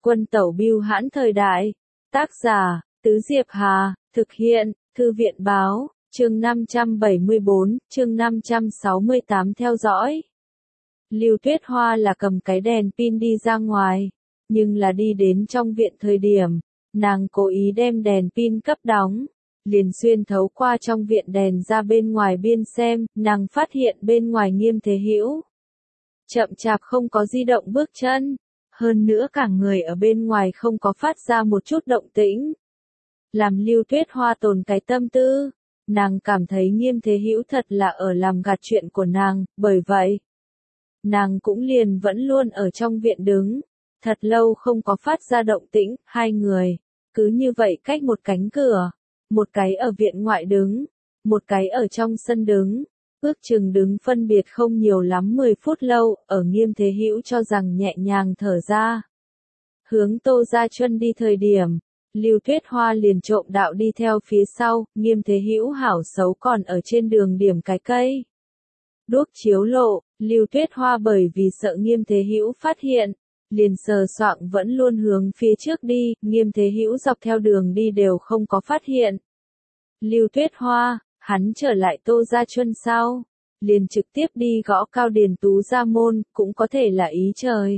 Quân tẩu bưu hãn thời đại. Tác giả, Tứ Diệp Hà, thực hiện, Thư viện báo, chương 574, chương 568 theo dõi. Lưu Tuyết Hoa là cầm cái đèn pin đi ra ngoài, nhưng là đi đến trong viện thời điểm, nàng cố ý đem đèn pin cấp đóng, liền xuyên thấu qua trong viện đèn ra bên ngoài biên xem, nàng phát hiện bên ngoài Nghiêm Thế Hữu chậm chạp không có di động bước chân, hơn nữa cả người ở bên ngoài không có phát ra một chút động tĩnh. Làm Lưu Tuyết Hoa tồn cái tâm tư, nàng cảm thấy Nghiêm Thế Hữu thật là ở làm gạt chuyện của nàng, bởi vậy, nàng cũng liền vẫn luôn ở trong viện đứng, thật lâu không có phát ra động tĩnh, hai người, cứ như vậy cách một cánh cửa, một cái ở viện ngoại đứng, một cái ở trong sân đứng, ước chừng đứng phân biệt không nhiều lắm 10 phút lâu, ở Nghiêm Thế Hữu cho rằng nhẹ nhàng thở ra. Hướng Tô Gia Chuân đi thời điểm, Lưu Tuyết Hoa liền trộm đạo đi theo phía sau, Nghiêm Thế Hữu hảo xấu còn ở trên đường điểm cái cây. Đuốc chiếu lộ, Lưu Tuyết Hoa bởi vì sợ Nghiêm Thế Hữu phát hiện, liền sờ soạng vẫn luôn hướng phía trước đi, Nghiêm Thế Hữu dọc theo đường đi đều không có phát hiện. Lưu Tuyết Hoa, hắn trở lại Tô Gia Chuân sau, liền trực tiếp đi gõ Cao Điền Tú ra môn, cũng có thể là ý trời.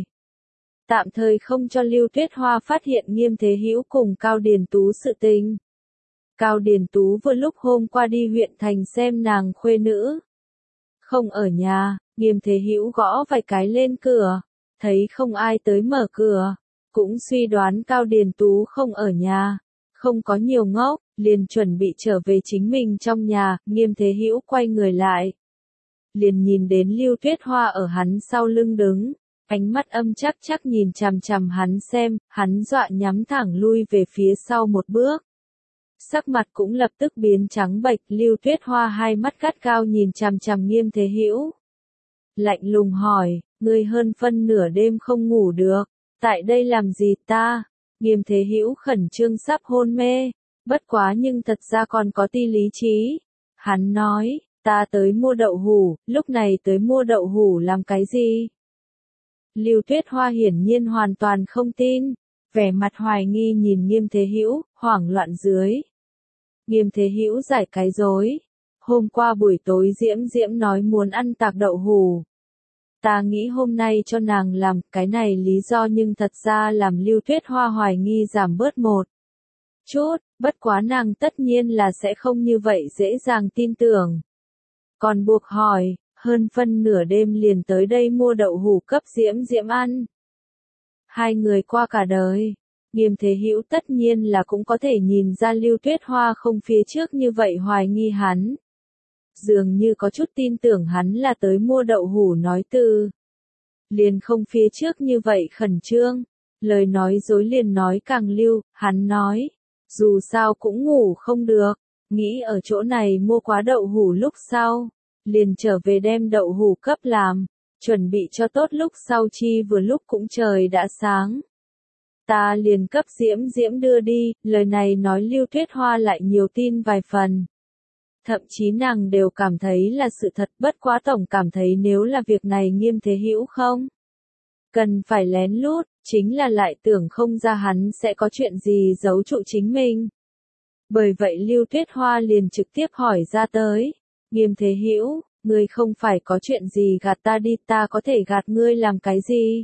Tạm thời không cho Lưu Tuyết Hoa phát hiện Nghiêm Thế Hữu cùng Cao Điền Tú sự tình. Cao Điền Tú vừa lúc hôm qua đi huyện thành xem nàng khuê nữ. Không ở nhà, Nghiêm Thế Hữu gõ vài cái lên cửa, thấy không ai tới mở cửa, cũng suy đoán Cao Điền Tú không ở nhà, không có nhiều ngốc, liền chuẩn bị trở về chính mình trong nhà, Nghiêm Thế Hữu quay người lại. Liền nhìn đến Lưu Tuyết Hoa ở hắn sau lưng đứng, ánh mắt âm chắc chắc nhìn chằm chằm hắn xem, hắn dọa nhắm thẳng lui về phía sau một bước. Sắc mặt cũng lập tức biến trắng bệch, Lưu Tuyết Hoa hai mắt gắt cao nhìn chằm chằm Nghiêm Thế Hữu. Lạnh lùng hỏi, ngươi hơn phân nửa đêm không ngủ được, tại đây làm gì ta? Nghiêm Thế Hữu khẩn trương sắp hôn mê, bất quá nhưng thật ra còn có ti lý trí. Hắn nói, ta tới mua đậu hủ, lúc này tới mua đậu hủ làm cái gì? Lưu Tuyết Hoa hiển nhiên hoàn toàn không tin, vẻ mặt hoài nghi nhìn Nghiêm Thế Hữu, hoảng loạn dưới. Nghiêm Thế Hữu giải cái dối. Hôm qua buổi tối Diễm Diễm nói muốn ăn tạc đậu hủ. Ta nghĩ hôm nay cho nàng làm cái này lý do nhưng thật ra làm Lưu Tuyết Hoa hoài nghi giảm bớt một chút, bất quá nàng tất nhiên là sẽ không như vậy dễ dàng tin tưởng. Còn buộc hỏi, hơn phân nửa đêm liền tới đây mua đậu hủ cấp Diễm Diễm ăn. Hai người qua cả đời, Nghiêm Thế Hữu tất nhiên là cũng có thể nhìn ra Lưu Tuyết Hoa không phía trước như vậy hoài nghi hắn. Dường như có chút tin tưởng hắn là tới mua đậu hủ nói từ. Liền không phía trước như vậy khẩn trương, lời nói dối liền nói càng lưu, hắn nói, dù sao cũng ngủ không được, nghĩ ở chỗ này mua quá đậu hủ lúc sau, liền trở về đem đậu hủ cấp làm, chuẩn bị cho tốt lúc sau chi vừa lúc cũng trời đã sáng. Ta liền cấp Diễm Diễm đưa đi, lời này nói Lưu Tuyết Hoa lại nhiều tin vài phần. Thậm chí nàng đều cảm thấy là sự thật, bất quá tổng cảm thấy nếu là việc này Nghiêm Thế Hữu không cần phải lén lút, chính là lại tưởng không ra hắn sẽ có chuyện gì giấu trụ chính mình. Bởi vậy Lưu Tuyết Hoa liền trực tiếp hỏi ra tới, Nghiêm Thế Hữu, ngươi không phải có chuyện gì gạt ta đi, ta có thể gạt ngươi làm cái gì?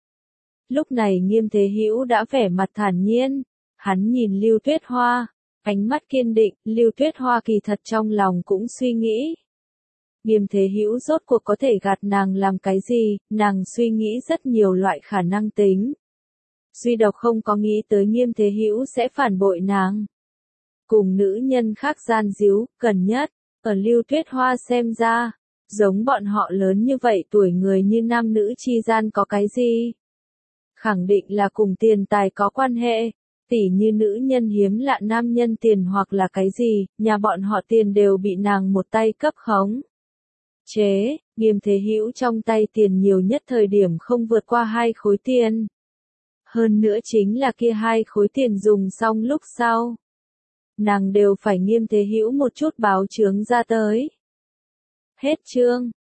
Lúc này Nghiêm Thế Hữu đã vẻ mặt thản nhiên, hắn nhìn Lưu Tuyết Hoa, ánh mắt kiên định, Lưu Tuyết Hoa kỳ thật trong lòng cũng suy nghĩ. Nghiêm Thế Hữu rốt cuộc có thể gạt nàng làm cái gì, nàng suy nghĩ rất nhiều loại khả năng tính. Duy độc không có nghĩ tới Nghiêm Thế Hữu sẽ phản bội nàng. Cùng nữ nhân khác gian díu, gần nhất, ở Lưu Tuyết Hoa xem ra, giống bọn họ lớn như vậy tuổi người như nam nữ chi gian có cái gì? Khẳng định là cùng tiền tài có quan hệ. Tỉ như nữ nhân hiếm lạ nam nhân tiền hoặc là cái gì, nhà bọn họ tiền đều bị nàng một tay cấp khống. Chế, Nghiêm Thế Hữu trong tay tiền nhiều nhất thời điểm không vượt qua 2 khối tiền. Hơn nữa chính là kia 2 khối tiền dùng xong lúc sau. Nàng đều phải Nghiêm Thế Hữu một chút báo chướng ra tới. Hết chương.